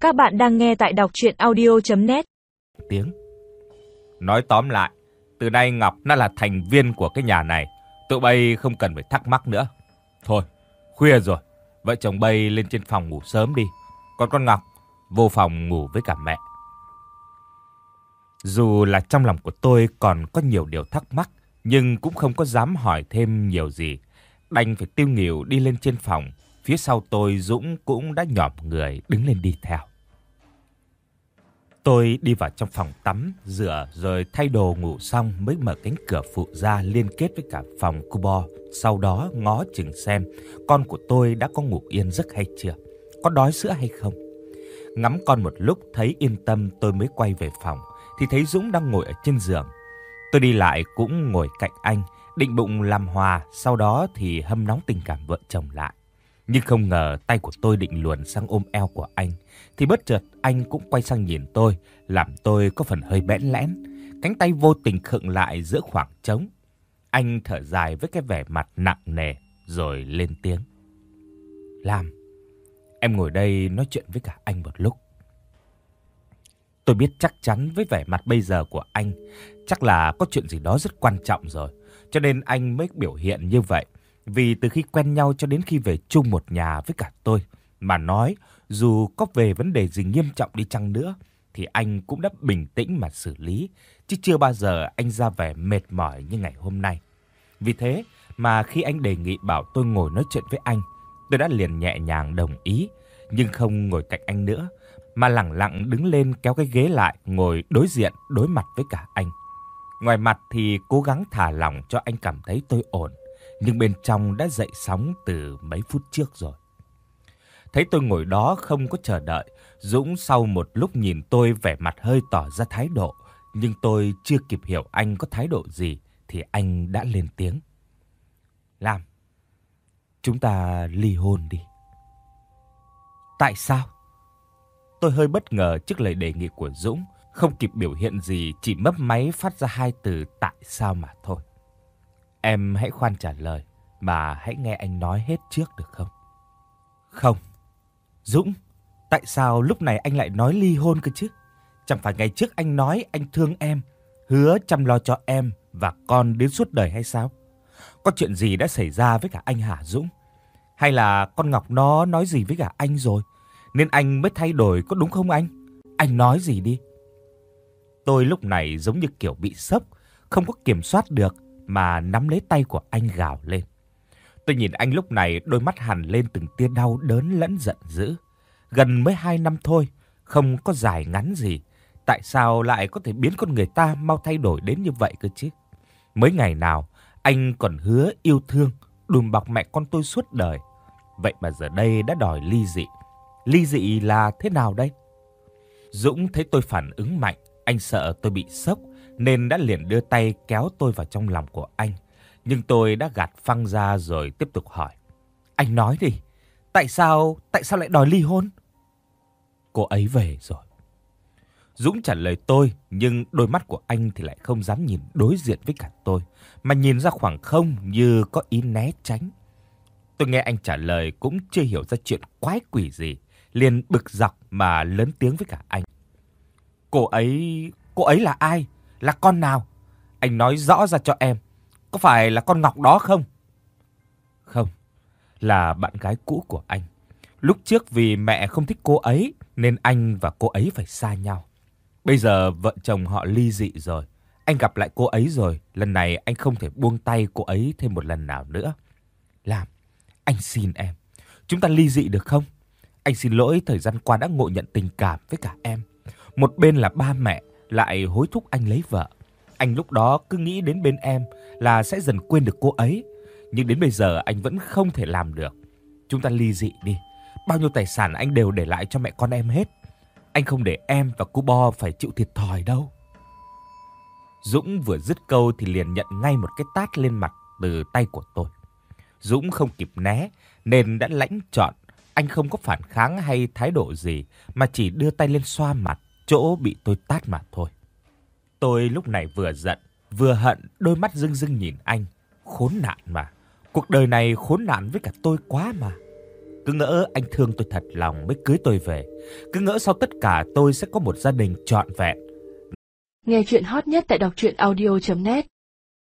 Các bạn đang nghe tại đọc truyện audio.net. Tiếng. Nói tóm lại, từ nay Ngọc nó là thành viên của cái nhà này. Tụi bay không cần phải thắc mắc nữa. Thôi, khuya rồi. Vợ chồng bay lên trên phòng ngủ sớm đi. Còn con Ngọc, vô phòng ngủ với cả mẹ. Dù là trong lòng của tôi còn có nhiều điều thắc mắc, nhưng cũng không có dám hỏi thêm nhiều gì. Đành phải tiêu nghỉu đi lên trên phòng. Phía sau tôi Dũng cũng đã nhỏm người đứng lên đi theo. Tôi đi vào trong phòng tắm, rửa rồi thay đồ ngủ xong mới mở cánh cửa phụ ra liên kết với cả phòng Cubo. Sau đó ngó chừng xem con của tôi đã có ngủ yên giấc hay chưa, có đói sữa hay không. Ngắm con một lúc thấy yên tâm tôi mới quay về phòng, thì thấy Dũng đang ngồi ở trên giường. Tôi đi lại cũng ngồi cạnh anh, định bụng làm hòa, sau đó thì hâm nóng tình cảm vợ chồng lại. Nhưng không ngờ tay của tôi định luồn sang ôm eo của anh, thì bất chợt anh cũng quay sang nhìn tôi, làm tôi có phần hơi bẽn lẽn. Cánh tay vô tình khựng lại giữa khoảng trống. Anh thở dài với cái vẻ mặt nặng nề, rồi lên tiếng. Lam, em ngồi đây nói chuyện với cả anh một lúc. Tôi biết chắc chắn với vẻ mặt bây giờ của anh, chắc là có chuyện gì đó rất quan trọng rồi, cho nên anh mới biểu hiện như vậy. Vì từ khi quen nhau cho đến khi về chung một nhà với cả tôi, mà nói dù có về vấn đề gì nghiêm trọng đi chăng nữa, thì anh cũng đã bình tĩnh mà xử lý, chứ chưa bao giờ anh ra vẻ mệt mỏi như ngày hôm nay. Vì thế mà khi anh đề nghị bảo tôi ngồi nói chuyện với anh, tôi đã liền nhẹ nhàng đồng ý, nhưng không ngồi cạnh anh nữa, mà lẳng lặng đứng lên kéo cái ghế lại ngồi đối diện đối mặt với cả anh. Ngoài mặt thì cố gắng thả lỏng cho anh cảm thấy tôi ổn, nhưng bên trong đã dậy sóng từ mấy phút trước rồi. Thấy tôi ngồi đó không có chờ đợi, Dũng sau một lúc nhìn tôi vẻ mặt hơi tỏ ra thái độ, nhưng tôi chưa kịp hiểu anh có thái độ gì thì anh đã lên tiếng. Lam, chúng ta ly hôn đi. Tại sao? Tôi hơi bất ngờ trước lời đề nghị của Dũng, không kịp biểu hiện gì, chỉ mấp máy phát ra hai từ tại sao mà thôi. Em hãy khoan trả lời, mà hãy nghe anh nói hết trước được không? Không. Dũng, tại sao lúc này anh lại nói ly hôn cơ chứ? Chẳng phải ngày trước anh nói anh thương em, hứa chăm lo cho em và con đến suốt đời hay sao? Có chuyện gì đã xảy ra với cả anh hả Dũng? Hay là con Ngọc nó nói gì với cả anh rồi, nên anh mới thay đổi có đúng không anh? Anh nói gì đi. Tôi lúc này giống như kiểu bị sốc, không có kiểm soát được, mà nắm lấy tay của anh gào lên. Tôi nhìn anh lúc này đôi mắt hằn lên từng tia đau đớn lẫn giận dữ. Gần mới 2 năm thôi, không có dài ngắn gì, tại sao lại có thể biến con người ta mau thay đổi đến như vậy cơ chứ? Mới ngày nào anh còn hứa yêu thương, đùm bọc mẹ con tôi suốt đời. Vậy mà giờ đây đã đòi ly dị. Ly dị là thế nào đây? Dũng thấy tôi phản ứng mạnh, anh sợ tôi bị sốc nên đã liền đưa tay kéo tôi vào trong lòng của anh. Nhưng tôi đã gạt phăng ra rồi tiếp tục hỏi. Anh nói đi, tại sao lại đòi ly hôn? Cô ấy về rồi. Dũng trả lời tôi, nhưng đôi mắt của anh thì lại không dám nhìn đối diện với cả tôi, mà nhìn ra khoảng không như có ý né tránh. Tôi nghe anh trả lời cũng chưa hiểu ra chuyện quái quỷ gì, liền bực dọc mà lớn tiếng với cả anh. Cô ấy là ai? Là con nào? Anh nói rõ ra cho em. Có phải là con Ngọc đó không? Không, là bạn gái cũ của anh. Lúc trước vì mẹ không thích cô ấy nên anh và cô ấy phải xa nhau. Bây giờ vợ chồng họ ly dị rồi. Anh gặp lại cô ấy rồi, lần này anh không thể buông tay cô ấy thêm một lần nào nữa. Lam, anh xin em, chúng ta ly dị được không? Anh xin lỗi thời gian qua đã ngộ nhận tình cảm với cả em. Một bên là ba mẹ lại hối thúc anh lấy vợ. Anh lúc đó cứ nghĩ đến bên em là sẽ dần quên được cô ấy. Nhưng đến bây giờ anh vẫn không thể làm được. Chúng ta ly dị đi. Bao nhiêu tài sản anh đều để lại cho mẹ con em hết. Anh không để em và cô Bo phải chịu thiệt thòi đâu. Dũng vừa dứt câu thì liền nhận ngay một cái tát lên mặt từ tay của tôi. Dũng không kịp né nên đã lãnh trọn. Anh không có phản kháng hay thái độ gì, mà chỉ đưa tay lên xoa mặt chỗ bị tôi tát mà thôi. Tôi lúc này vừa giận, vừa hận, đôi mắt rưng rưng nhìn anh. Khốn nạn mà. Cuộc đời này khốn nạn với cả tôi quá mà. Cứ ngỡ anh thương tôi thật lòng mới cưới tôi về. Cứ ngỡ sau tất cả tôi sẽ có một gia đình trọn vẹn. Nghe chuyện hot nhất tại đọc truyện audio.net